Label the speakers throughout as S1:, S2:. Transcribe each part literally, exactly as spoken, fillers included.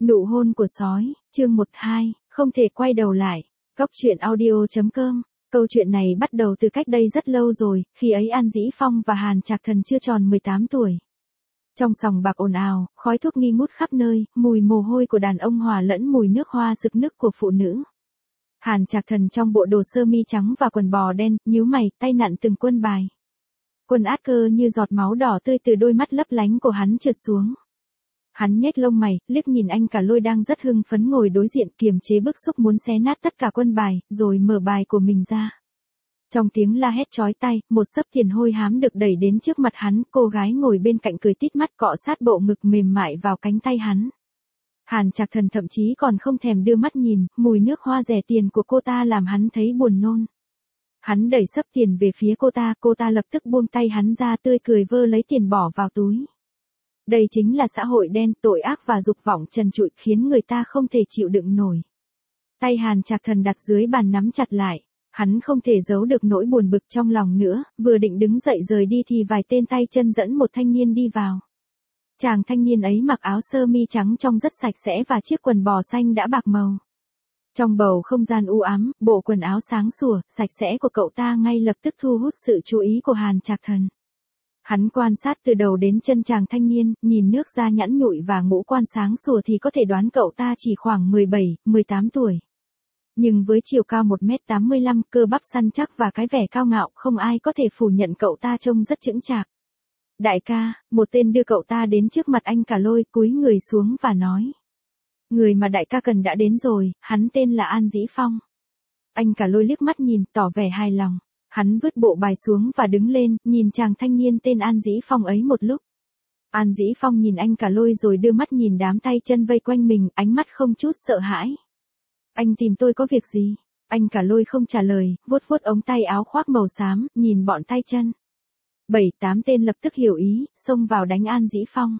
S1: Nụ hôn của sói, chương một hai, không thể quay đầu lại. Góc truyện audio chấm com. Câu chuyện này bắt đầu từ cách đây rất lâu rồi, khi ấy An Dĩ Phong và Hàn Trạc Thần chưa tròn mười tám tuổi. Trong sòng bạc ồn ào, khói thuốc nghi ngút khắp nơi, mùi mồ hôi của đàn ông hòa lẫn mùi nước hoa sực nức của phụ nữ. Hàn Trạc Thần trong bộ đồ sơ mi trắng và quần bò đen, nhíu mày, tay nặn từng quân bài. Quân át cơ như giọt máu đỏ tươi từ đôi mắt lấp lánh của hắn trượt xuống. Hắn nhếch lông mày, liếc nhìn anh cả lôi đang rất hưng phấn ngồi đối diện, kiềm chế bức xúc muốn xé nát tất cả quân bài, rồi mở bài của mình ra. Trong tiếng la hét chói tai, một xấp tiền hôi hám được đẩy đến trước mặt hắn, cô gái ngồi bên cạnh cười tít mắt cọ sát bộ ngực mềm mại vào cánh tay hắn. Hàn Trạc Thần thậm chí còn không thèm đưa mắt nhìn, mùi nước hoa rẻ tiền của cô ta làm hắn thấy buồn nôn. Hắn đẩy xấp tiền về phía cô ta, cô ta lập tức buông tay hắn ra, tươi cười vơ lấy tiền bỏ vào túi. Đây chính là xã hội đen, tội ác và dục vọng trần trụi khiến người ta không thể chịu đựng nổi. Tay Hàn Trạc Thần đặt dưới bàn nắm chặt lại, hắn không thể giấu được nỗi buồn bực trong lòng nữa, vừa định đứng dậy rời đi thì vài tên tay chân dẫn một thanh niên đi vào. Chàng thanh niên ấy mặc áo sơ mi trắng trông rất sạch sẽ và chiếc quần bò xanh đã bạc màu. Trong bầu không gian u ám, bộ quần áo sáng sủa, sạch sẽ của cậu ta ngay lập tức thu hút sự chú ý của Hàn Trạc Thần. Hắn quan sát từ đầu đến chân chàng thanh niên, nhìn nước da nhẵn nhụi và ngũ quan sáng sủa thì có thể đoán cậu ta chỉ khoảng mười bảy, mười tám tuổi. Nhưng với chiều cao một mét tám mươi lăm, cơ bắp săn chắc và cái vẻ cao ngạo, không ai có thể phủ nhận cậu ta trông rất chững chạc. Đại ca, một tên đưa cậu ta đến trước mặt anh cả lôi, cúi người xuống và nói. Người mà đại ca cần đã đến rồi, hắn tên là An Dĩ Phong. Anh cả lôi liếc mắt nhìn, tỏ vẻ hài lòng. Hắn vứt bộ bài xuống và đứng lên, nhìn chàng thanh niên tên An Dĩ Phong ấy một lúc. An Dĩ Phong nhìn anh cả lôi rồi đưa mắt nhìn đám tay chân vây quanh mình, ánh mắt không chút sợ hãi. Anh tìm tôi có việc gì? Anh cả lôi không trả lời, vuốt vuốt ống tay áo khoác màu xám, nhìn bọn tay chân. Bảy, tám tên lập tức hiểu ý, xông vào đánh An Dĩ Phong.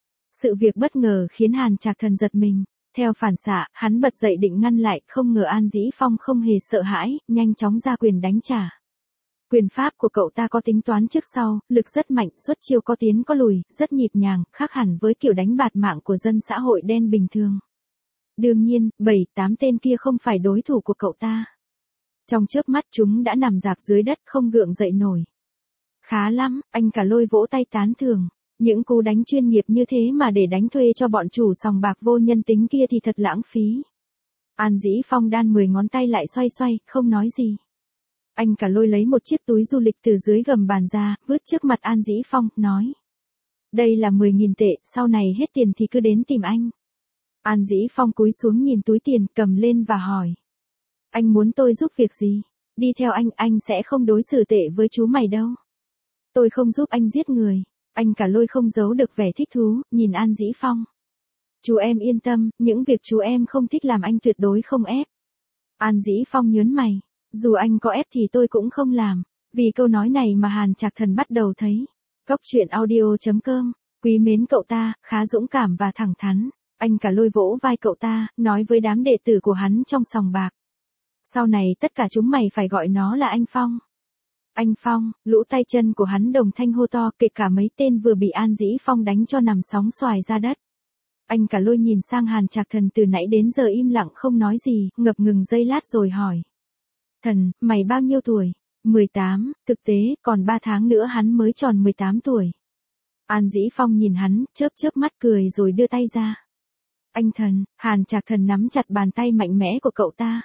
S1: Sự việc bất ngờ khiến Hàn Trạc Thần giật mình. Theo phản xạ, hắn bật dậy định ngăn lại, không ngờ An Dĩ Phong không hề sợ hãi, nhanh chóng ra quyền đánh trả. Quyền pháp của cậu ta có tính toán trước sau, lực rất mạnh, xuất chiêu có tiến có lùi, rất nhịp nhàng, khác hẳn với kiểu đánh bạt mạng của dân xã hội đen bình thường. Đương nhiên, bảy, tám tên kia không phải đối thủ của cậu ta. Trong chớp mắt chúng đã nằm rạp dưới đất không gượng dậy nổi. Khá lắm, anh cả lôi vỗ tay tán thưởng. Những cú đánh chuyên nghiệp như thế mà để đánh thuê cho bọn chủ sòng bạc vô nhân tính kia thì thật lãng phí. An Dĩ Phong đan mười ngón tay lại xoay xoay, không nói gì. Anh cả lôi lấy một chiếc túi du lịch từ dưới gầm bàn ra, vứt trước mặt An Dĩ Phong, nói. Đây là mười nghìn tệ, sau này hết tiền thì cứ đến tìm anh. An Dĩ Phong cúi xuống nhìn túi tiền, cầm lên và hỏi. Anh muốn tôi giúp việc gì? Đi theo anh, anh sẽ không đối xử tệ với chú mày đâu. Tôi không giúp anh giết người. Anh cả lôi không giấu được vẻ thích thú, nhìn An Dĩ Phong. Chú em yên tâm, những việc chú em không thích làm anh tuyệt đối không ép. An Dĩ Phong nhớn mày. Dù anh có ép thì tôi cũng không làm. Vì câu nói này mà Hàn Trạc Thần bắt đầu thấy. Góc truyện audio chấm com. Quý mến cậu ta, khá dũng cảm và thẳng thắn. Anh cả lôi vỗ vai cậu ta, nói với đám đệ tử của hắn trong sòng bạc. Sau này tất cả chúng mày phải gọi nó là anh Phong. Anh Phong, lũ tay chân của hắn đồng thanh hô to, kể cả mấy tên vừa bị An Dĩ Phong đánh cho nằm sóng xoài ra đất. Anh cả lôi nhìn sang Hàn Trạc Thần từ nãy đến giờ im lặng không nói gì, ngập ngừng giây lát rồi hỏi. Thần, mày bao nhiêu tuổi? mười tám, thực tế, còn ba tháng nữa hắn mới tròn mười tám tuổi. An Dĩ Phong nhìn hắn, chớp chớp mắt cười rồi đưa tay ra. Anh Thần, Hàn Trạc Thần nắm chặt bàn tay mạnh mẽ của cậu ta.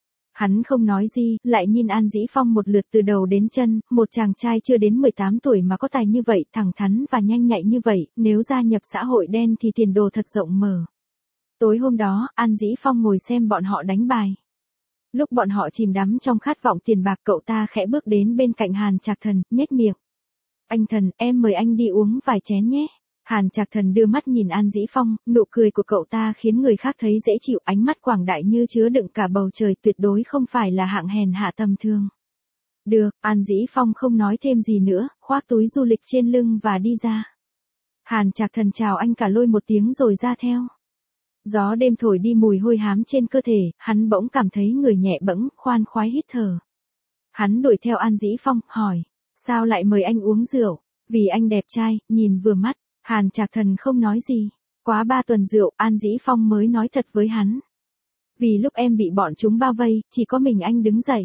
S1: Hắn không nói gì, lại nhìn An Dĩ Phong một lượt từ đầu đến chân, một chàng trai chưa đến mười tám tuổi mà có tài như vậy, thẳng thắn và nhanh nhạy như vậy, nếu gia nhập xã hội đen thì tiền đồ thật rộng mở. Tối hôm đó, An Dĩ Phong ngồi xem bọn họ đánh bài. Lúc bọn họ chìm đắm trong khát vọng tiền bạc, cậu ta khẽ bước đến bên cạnh Hàn Trạc Thần, nhếch miệng. Anh Thần, em mời anh đi uống vài chén nhé. Hàn Trạc Thần đưa mắt nhìn An Dĩ Phong, nụ cười của cậu ta khiến người khác thấy dễ chịu, ánh mắt quảng đại như chứa đựng cả bầu trời, tuyệt đối không phải là hạng hèn hạ tầm thường. Được, An Dĩ Phong không nói thêm gì nữa, khoác túi du lịch trên lưng và đi ra. Hàn Trạc Thần chào anh cả lôi một tiếng rồi ra theo. Gió đêm thổi đi mùi hôi hám trên cơ thể, hắn bỗng cảm thấy người nhẹ bẫng, khoan khoái hít thở. Hắn đuổi theo An Dĩ Phong, hỏi, sao lại mời anh uống rượu? Vì anh đẹp trai, nhìn vừa mắt. Hàn Trạc Thần không nói gì. Quá ba tuần rượu, An Dĩ Phong mới nói thật với hắn. Vì lúc em bị bọn chúng bao vây, chỉ có mình anh đứng dậy.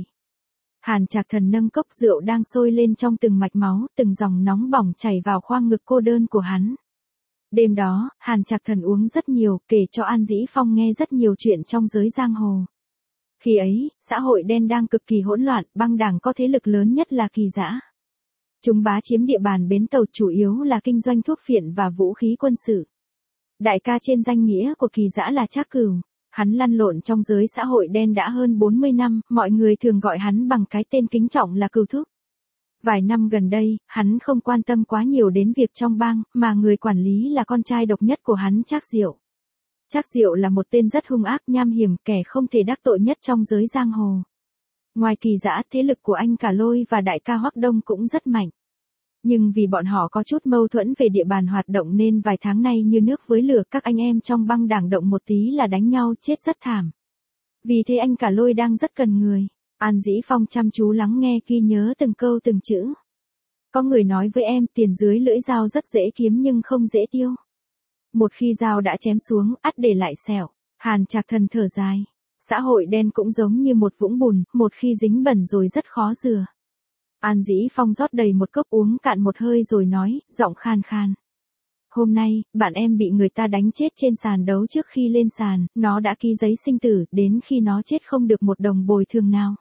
S1: Hàn Trạc Thần nâng cốc rượu đang sôi lên trong từng mạch máu, từng dòng nóng bỏng chảy vào khoang ngực cô đơn của hắn. Đêm đó, Hàn Trạc Thần uống rất nhiều, kể cho An Dĩ Phong nghe rất nhiều chuyện trong giới giang hồ. Khi ấy, xã hội đen đang cực kỳ hỗn loạn, băng đảng có thế lực lớn nhất là Kỳ Dã. Chúng bá chiếm địa bàn bến tàu chủ yếu là kinh doanh thuốc phiện và vũ khí quân sự. Đại ca trên danh nghĩa của Kỳ Dã là Trác Cửu. Hắn lăn lộn trong giới xã hội đen đã hơn bốn mươi năm, mọi người thường gọi hắn bằng cái tên kính trọng là Cửu Thúc. Vài năm gần đây, hắn không quan tâm quá nhiều đến việc trong bang, mà người quản lý là con trai độc nhất của hắn Trác Diệu. Trác Diệu là một tên rất hung ác nham hiểm, kẻ không thể đắc tội nhất trong giới giang hồ. Ngoài Kỳ Dã, thế lực của anh Cả Lôi và đại ca Hoắc Đông cũng rất mạnh. Nhưng vì bọn họ có chút mâu thuẫn về địa bàn hoạt động nên vài tháng nay như nước với lửa, các anh em trong băng đảng động một tí là đánh nhau chết rất thảm. Vì thế anh Cả Lôi đang rất cần người. An Dĩ Phong chăm chú lắng nghe, ghi nhớ từng câu từng chữ. Có người nói với em tiền dưới lưỡi dao rất dễ kiếm nhưng không dễ tiêu. Một khi dao đã chém xuống, ắt để lại sẹo. Hàn Trạc Thần thở dài. Xã hội đen cũng giống như một vũng bùn, một khi dính bẩn rồi rất khó rửa. An Dĩ Phong rót đầy một cốc uống cạn một hơi rồi nói, giọng khan khan. Hôm nay, bạn em bị người ta đánh chết trên sàn đấu. Trước khi lên sàn, nó đã ký giấy sinh tử, đến khi nó chết không được một đồng bồi thường nào.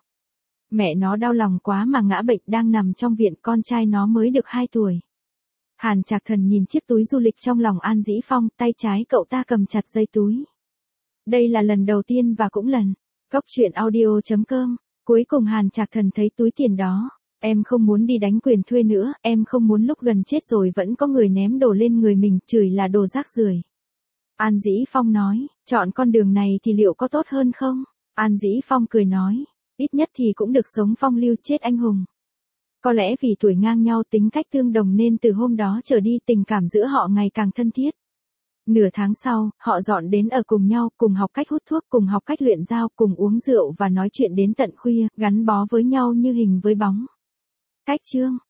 S1: Mẹ nó đau lòng quá mà ngã bệnh, đang nằm trong viện, con trai nó mới được hai tuổi. Hàn Trạc Thần nhìn chiếc túi du lịch trong lòng An Dĩ Phong, tay trái cậu ta cầm chặt dây túi. Đây là lần đầu tiên và cũng lần. Cốc truyện audio chấm com. Cuối cùng Hàn Trạc Thần thấy túi tiền đó. Em không muốn đi đánh quyền thuê nữa, em không muốn lúc gần chết rồi vẫn có người ném đồ lên người mình, chửi là đồ rác rưởi. An Dĩ Phong nói, chọn con đường này thì liệu có tốt hơn không? An Dĩ Phong cười nói, ít nhất thì cũng được sống phong lưu chết anh hùng. Có lẽ vì tuổi ngang nhau, tính cách tương đồng nên từ hôm đó trở đi tình cảm giữa họ ngày càng thân thiết. Nửa tháng sau, họ dọn đến ở cùng nhau, cùng học cách hút thuốc, cùng học cách luyện dao, cùng uống rượu và nói chuyện đến tận khuya, gắn bó với nhau như hình với bóng. Cách chương